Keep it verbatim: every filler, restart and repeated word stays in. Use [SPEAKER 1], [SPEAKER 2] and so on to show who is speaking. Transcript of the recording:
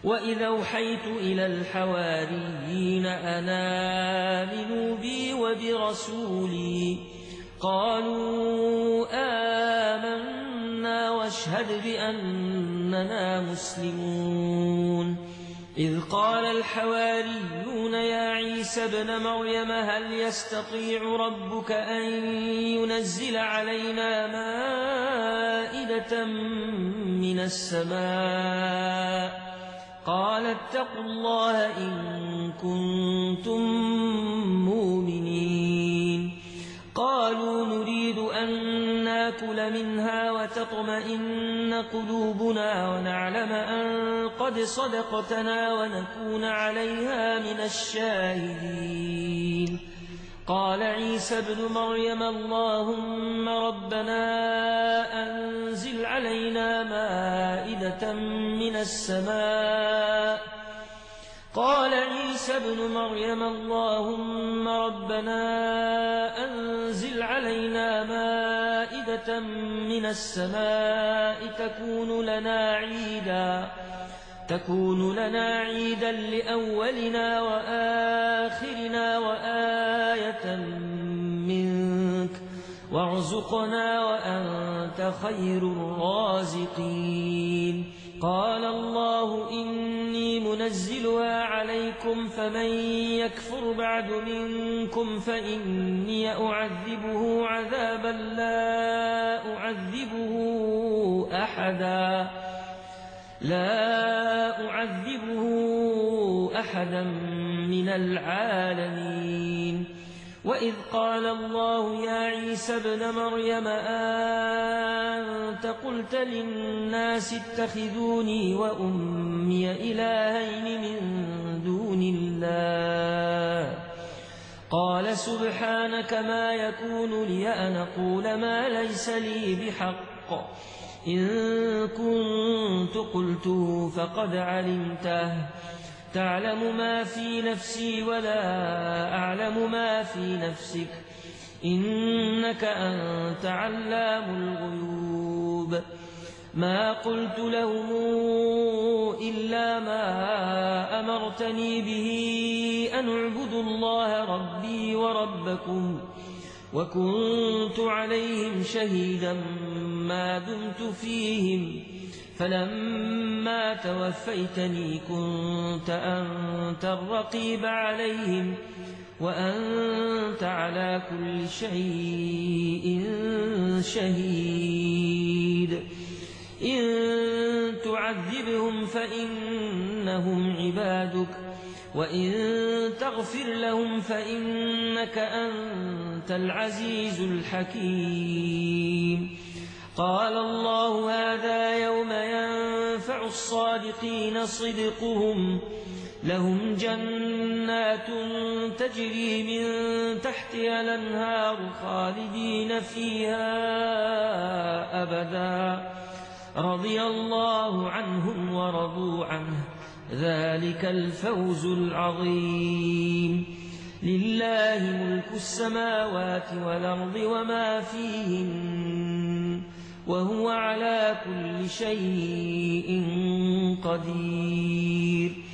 [SPEAKER 1] وإذا أوحيت إلى الحواريين أن آمنوا بي وبرسولي قالوا آمنا واشهد بأننا مسلمون. إذ قال الحواريون يا عيسى ابن مريم هل يستطيع ربك أن ينزل علينا مائدة من السماء؟ قال اتقوا الله إن كنتم مؤمنين. قالوا نريد أن ناكل منها وتطمئن قلوبنا ونعلم أن قد صدقتنا ونكون عليها من الشاهدين. قال عيسى ابن مريم اللهم ربنا أنزل علينا مائدة من السماء. قال عيسى ابن مريم اللهم ربنا أنزل علينا مائدة من السماء تكون لنا عيدا تكون لنا عيدا لأولنا وآخرنا وآية منك وارزقنا وأنت خير الرازقين. قال الله إني منزلها عليكم فمن يكفر بعد منكم فإني أعذبه عذابا لا أعذبه أحدا لا أعذبه أحدا من العالمين. وإذ قال الله يا عيسى ابن مريم أنت قلت للناس اتخذوني وأمي إلهين من دون الله؟ قال سبحانك ما يكون لي أن أقول ما ليس لي بحق إن كنت قلته فقد علمته تعلم ما في نفسي ولا أعلم ما في نفسك إنك أنت علام الغيوب. ما قلت لهم إلا ما أمرتني به أن اعبدوا الله ربي وربكم وكنت عليهم شهيدا ما دمت فيهم فلما توفيتني كنت أنت الرقيب عليهم وأنت على كل شيء شهيد. إن تعذبهم فإنهم عبادك وإن تغفر لهم فإنك أنت العزيز الحكيم. قال الله هذا يوم ينفع الصادقين صدقهم لهم جنات تجري من تحتها الأنهار خالدين فيها أبدا رضي الله عنهم ورضوا عنه ذلك الفوز العظيم. لله ملك السماوات والأرض وما فيهن وهو على كل شيء قدير.